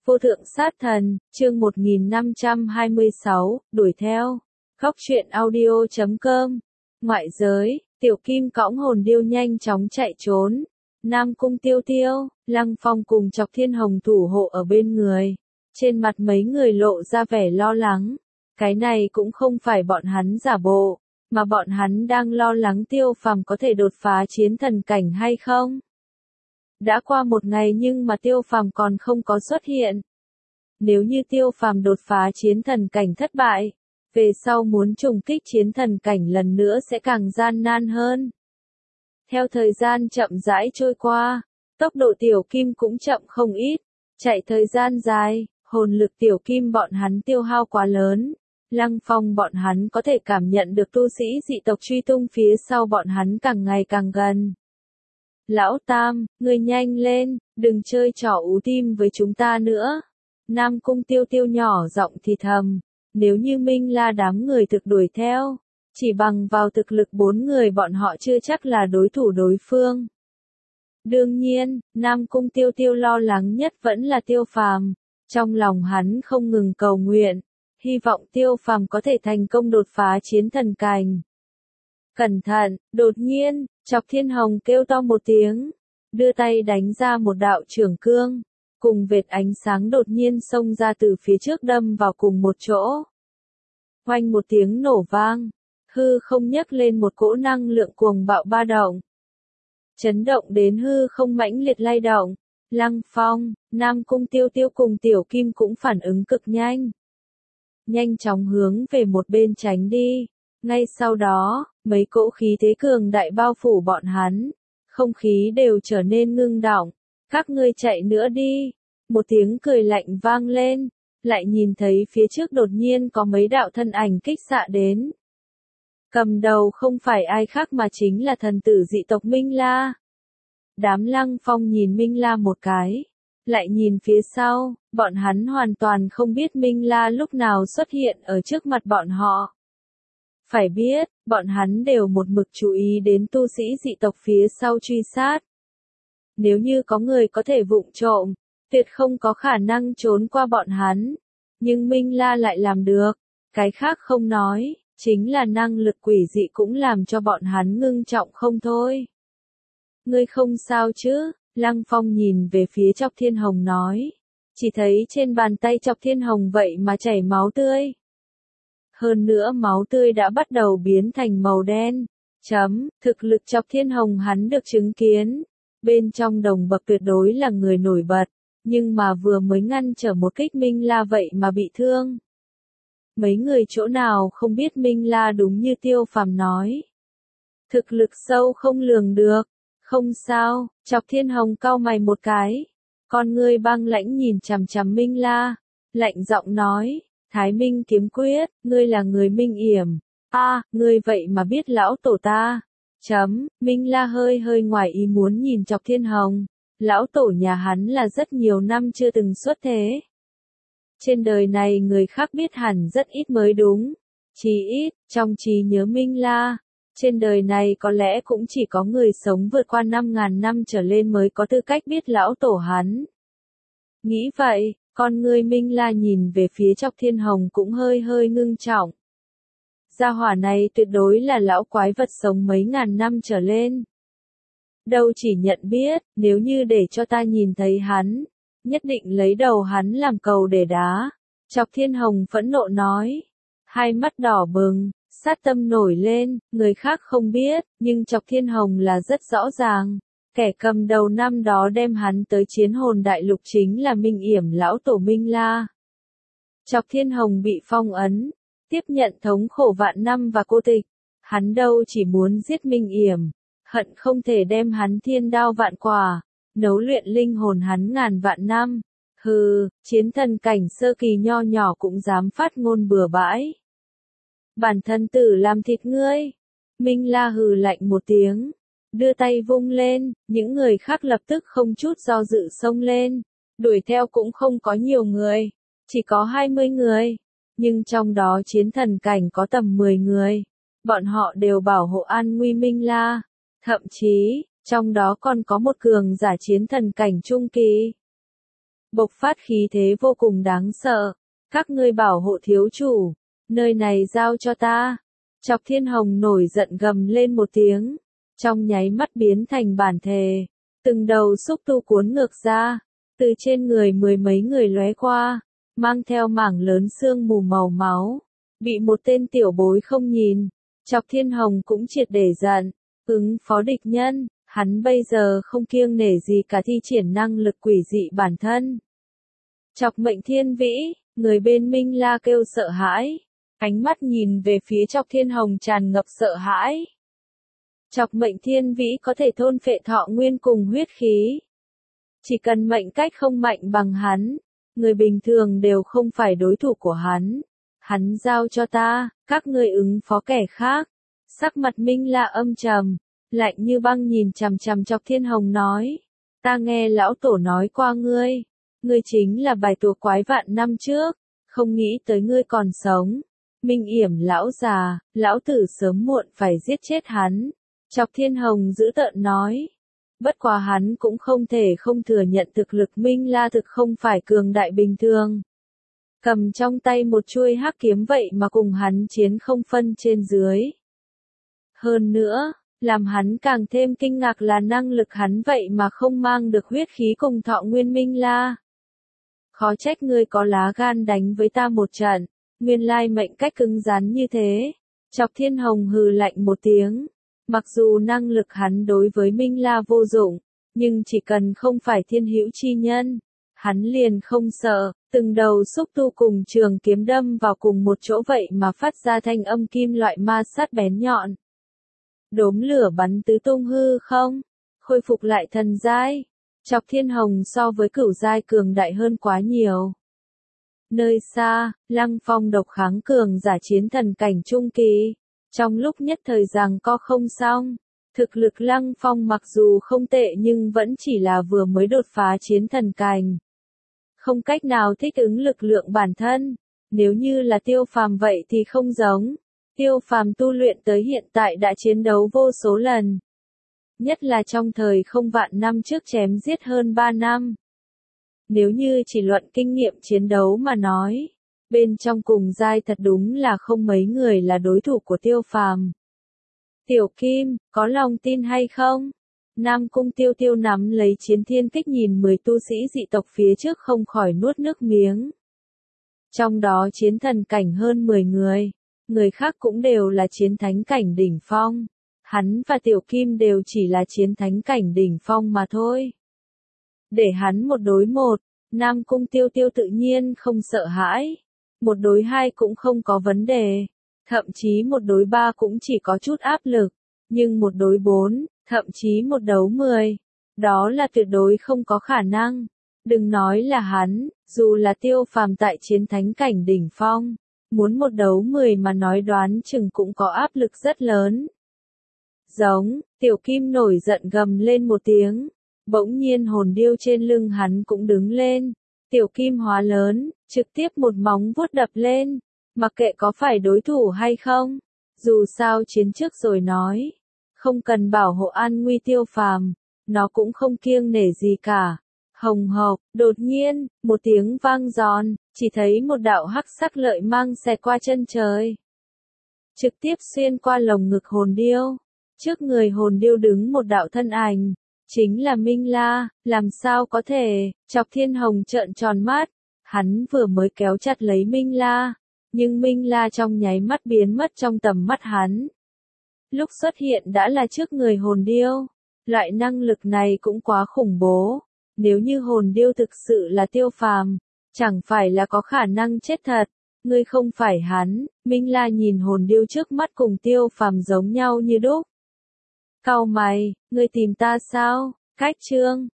Vô thượng sát thần, chương 1526, đuổi theo. Góc truyện audio.com. Ngoại giới, Tiểu Kim cõng hồn điêu nhanh chóng chạy trốn. Nam Cung Tiêu Tiêu, Lăng Phong cùng Chọc Thiên Hồng thủ hộ ở bên người. Trên mặt mấy người lộ ra vẻ lo lắng. Cái này cũng không phải bọn hắn giả bộ, mà bọn hắn đang lo lắng Tiêu Phàm có thể đột phá chiến thần cảnh hay không. Đã qua một ngày nhưng mà Tiêu Phàm còn không có xuất hiện. Nếu như Tiêu Phàm đột phá chiến thần cảnh thất bại, về sau muốn trùng kích chiến thần cảnh lần nữa sẽ càng gian nan hơn. Theo thời gian chậm rãi trôi qua, tốc độ Tiểu Kim cũng chậm không ít, chạy thời gian dài, hồn lực Tiểu Kim bọn hắn tiêu hao quá lớn. Lăng Phong bọn hắn có thể cảm nhận được tu sĩ dị tộc truy tung phía sau bọn hắn càng ngày càng gần. Lão Tam, ngươi nhanh lên, đừng chơi trò ú tim với chúng ta nữa. Nam Cung Tiêu Tiêu nhỏ giọng thì thầm, nếu như Minh La đám người thực đuổi theo, chỉ bằng vào thực lực 4 người bọn họ chưa chắc là đối thủ đối phương. Đương nhiên, Nam Cung Tiêu Tiêu lo lắng nhất vẫn là Tiêu Phàm, trong lòng hắn không ngừng cầu nguyện, hy vọng Tiêu Phàm có thể thành công đột phá chiến thần cảnh. Cẩn thận, đột nhiên, Chọc Thiên Hồng kêu to một tiếng, đưa tay đánh ra một đạo chưởng cương, cùng vệt ánh sáng đột nhiên xông ra từ phía trước đâm vào cùng một chỗ. Oanh một tiếng nổ vang, hư không nhấc lên một cỗ năng lượng cuồng bạo ba động. Chấn động đến hư không mãnh liệt lay động, Lăng Phong, Nam Cung Tiêu Tiêu cùng Tiểu Kim cũng phản ứng cực nhanh. Nhanh chóng hướng về một bên tránh đi. Ngay sau đó, mấy cỗ khí thế cường đại bao phủ bọn hắn, không khí đều trở nên ngưng đọng. Các ngươi chạy nữa đi. Một tiếng cười lạnh vang lên, lại nhìn thấy phía trước đột nhiên có mấy đạo thân ảnh kích xạ đến. Cầm đầu không phải ai khác mà chính là thần tử dị tộc Minh La. Đám Lăng Phong nhìn Minh La một cái, lại nhìn phía sau, bọn hắn hoàn toàn không biết Minh La lúc nào xuất hiện ở trước mặt bọn họ. Phải biết, bọn hắn đều một mực chú ý đến tu sĩ dị tộc phía sau truy sát. Nếu như có người có thể vụng trộm, tuyệt không có khả năng trốn qua bọn hắn. Nhưng Minh La lại làm được, cái khác không nói, chính là năng lực quỷ dị cũng làm cho bọn hắn ngưng trọng không thôi. Ngươi không sao chứ? Lăng Phong nhìn về phía Chọc Thiên Hồng nói. Chỉ thấy trên bàn tay Chọc Thiên Hồng vậy mà chảy máu tươi. Hơn nữa máu tươi đã bắt đầu biến thành màu đen. Thực lực Chọc Thiên Hồng hắn được chứng kiến. Bên trong đồng bậc tuyệt đối là người nổi bật. Nhưng mà vừa mới ngăn trở một kích Minh La vậy mà bị thương. Mấy người chỗ nào không biết Minh La đúng như Tiêu Phàm nói. Thực lực sâu không lường được. Không sao, Chọc Thiên Hồng cau mày một cái. Con ngươi băng lãnh nhìn chằm chằm Minh La. Lạnh giọng nói, Thái Minh kiếm quyết, ngươi là người Minh Yểm. Ngươi vậy mà biết lão tổ ta. Minh La hơi ngoài ý muốn nhìn Chọc Thiên Hồng. Lão tổ nhà hắn là rất nhiều năm chưa từng xuất thế. Trên đời này người khác biết hẳn rất ít mới đúng. Chỉ ít, trong trí nhớ Minh La, trên đời này có lẽ cũng chỉ có người sống vượt qua 5.000 năm trở lên mới có tư cách biết lão tổ hắn. Nghĩ vậy, con ngươi Minh La nhìn về phía Chọc Thiên Hồng cũng hơi ngưng trọng. Gia hỏa này tuyệt đối là lão quái vật sống mấy ngàn năm trở lên. Đâu chỉ nhận biết, nếu như để cho ta nhìn thấy hắn, nhất định lấy đầu hắn làm cầu để đá. Chọc Thiên Hồng phẫn nộ nói. Hai mắt đỏ bừng, sát tâm nổi lên, người khác không biết, nhưng Chọc Thiên Hồng là rất rõ ràng. Kẻ cầm đầu năm đó đem hắn tới chiến hồn đại lục chính là Minh Yểm lão tổ Minh La. Chọc Thiên Hồng bị phong ấn, tiếp nhận thống khổ vạn năm và cô tịch. Hắn đâu chỉ muốn giết Minh Yểm, hận không thể đem hắn thiên đao vạn quả, nấu luyện linh hồn hắn ngàn vạn năm. Chiến thần cảnh sơ kỳ nho nhỏ cũng dám phát ngôn bừa bãi. Bản thân tử làm thịt ngươi. Minh La hừ lạnh một tiếng, đưa tay vung lên, những người khác lập tức không chút do dự xông lên. Đuổi theo cũng không có nhiều người, chỉ có 20 người, nhưng trong đó chiến thần cảnh có tầm 10 người. Bọn họ đều bảo hộ an nguy Minh La, thậm chí, trong đó còn có một cường giả chiến thần cảnh trung kỳ. bộc phát khí thế vô cùng đáng sợ. Các ngươi bảo hộ thiếu chủ, nơi này giao cho ta. Chọc Thiên Hồng nổi giận gầm lên một tiếng, trong nháy mắt biến thành bản thể, từng đầu xúc tu cuốn ngược ra, từ trên người mười mấy người lóe qua, mang theo mảng lớn sương mù màu máu, bị một tên tiểu bối không nhìn. Chọc Thiên Hồng cũng triệt để giận, ứng phó địch nhân, hắn bây giờ không kiêng nể gì cả, thi triển năng lực quỷ dị bản thân. Chọc Mệnh Thiên Vĩ, người bên Minh La kêu sợ hãi, ánh mắt nhìn về phía Chọc Thiên Hồng tràn ngập sợ hãi. Chọc Mệnh Thiên Vĩ có thể thôn phệ thọ nguyên cùng huyết khí. Chỉ cần mệnh cách không mạnh bằng hắn, người bình thường đều không phải đối thủ của hắn. Hắn giao cho ta, các ngươi ứng phó kẻ khác. Sắc mặt Minh La âm trầm, lạnh như băng nhìn chằm chằm Chọc Thiên Hồng nói. Ta nghe lão tổ nói qua ngươi. Ngươi chính là bài tùa quái vạn năm trước. Không nghĩ tới ngươi còn sống. Minh Yểm lão già, lão tử sớm muộn phải giết chết hắn. Chọc Thiên Hồng dữ tợn nói. Bất quá hắn cũng không thể không thừa nhận thực lực Minh La thực không phải cường đại bình thường. Cầm trong tay một chuôi hắc kiếm vậy mà cùng hắn chiến không phân trên dưới. Hơn nữa, làm hắn càng thêm kinh ngạc là năng lực hắn vậy mà không mang được huyết khí cùng thọ nguyên Minh La. Khó trách ngươi có lá gan đánh với ta một trận, nguyên lai mệnh cách cứng rắn như thế. Chọc Thiên Hồng hừ lạnh một tiếng. Mặc dù năng lực hắn đối với Minh La vô dụng, nhưng chỉ cần không phải thiên hữu chi nhân, hắn liền không sợ. Từng đầu xúc tu cùng trường kiếm đâm vào cùng một chỗ vậy mà phát ra thanh âm kim loại ma sát bén nhọn. Đốm lửa bắn tứ tung hư không, khôi phục lại thần giai. Chọc Thiên Hồng so với cửu giai cường đại hơn quá nhiều. Nơi xa, Lăng Phong độc kháng cường giả chiến thần cảnh trung kỳ. Trong lúc nhất thời giằng co không xong, thực lực Lăng Phong mặc dù không tệ nhưng vẫn chỉ là vừa mới đột phá chiến thần cảnh. Không cách nào thích ứng lực lượng bản thân. Nếu như là Tiêu Phàm vậy thì không giống. Tiêu Phàm tu luyện tới hiện tại đã chiến đấu vô số lần. Nhất là trong thời không vạn năm trước chém giết hơn 3 năm. Nếu như chỉ luận kinh nghiệm chiến đấu mà nói, bên trong cùng giai thật đúng là không mấy người là đối thủ của Tiêu Phàm. Tiểu Kim, có lòng tin hay không? Nam Cung Tiêu Tiêu nắm lấy chiến thiên kích nhìn 10 tu sĩ dị tộc phía trước không khỏi nuốt nước miếng. Trong đó chiến thần cảnh hơn 10 người, người khác cũng đều là chiến thánh cảnh đỉnh phong. Hắn và Tiểu Kim đều chỉ là chiến thánh cảnh đỉnh phong mà thôi. Để hắn một đối một, Nam Cung Tiêu Tiêu tự nhiên không sợ hãi. Một đối hai cũng không có vấn đề. Thậm chí một đối ba cũng chỉ có chút áp lực. Nhưng một đối bốn, thậm chí một đấu 10, đó là tuyệt đối không có khả năng. Đừng nói là hắn, dù là Tiêu Phàm tại chiến thánh cảnh đỉnh phong, muốn một đấu 10 mà nói đoán chừng cũng có áp lực rất lớn. Giống, Tiểu Kim nổi giận gầm lên một tiếng, bỗng nhiên hồn điêu trên lưng hắn cũng đứng lên. Tiểu Kim hóa lớn, trực tiếp một móng vuốt đập lên, mặc kệ có phải đối thủ hay không, dù sao chiến trước rồi nói, không cần bảo hộ an nguy Tiêu Phàm, nó cũng không kiêng nể gì cả. Hồng hộc, đột nhiên, một tiếng vang giòn, chỉ thấy một đạo hắc sắc lợi mang xẹt qua chân trời, trực tiếp xuyên qua lồng ngực hồn điêu. Trước người hồn điêu đứng một đạo thân ảnh, chính là Minh La. Làm sao có thể? Chọc Thiên Hồng trợn tròn mắt, hắn vừa mới kéo chặt lấy Minh La, nhưng Minh La trong nháy mắt biến mất trong tầm mắt hắn. Lúc xuất hiện đã là trước người hồn điêu. Loại năng lực này cũng quá khủng bố. Nếu như hồn điêu thực sự là Tiêu Phàm, chẳng phải là có khả năng chết thật. Ngươi không phải hắn. Minh La nhìn hồn điêu trước mắt cùng Tiêu Phàm giống nhau như đúc. Cau mày, ngươi tìm ta sao? Cách chương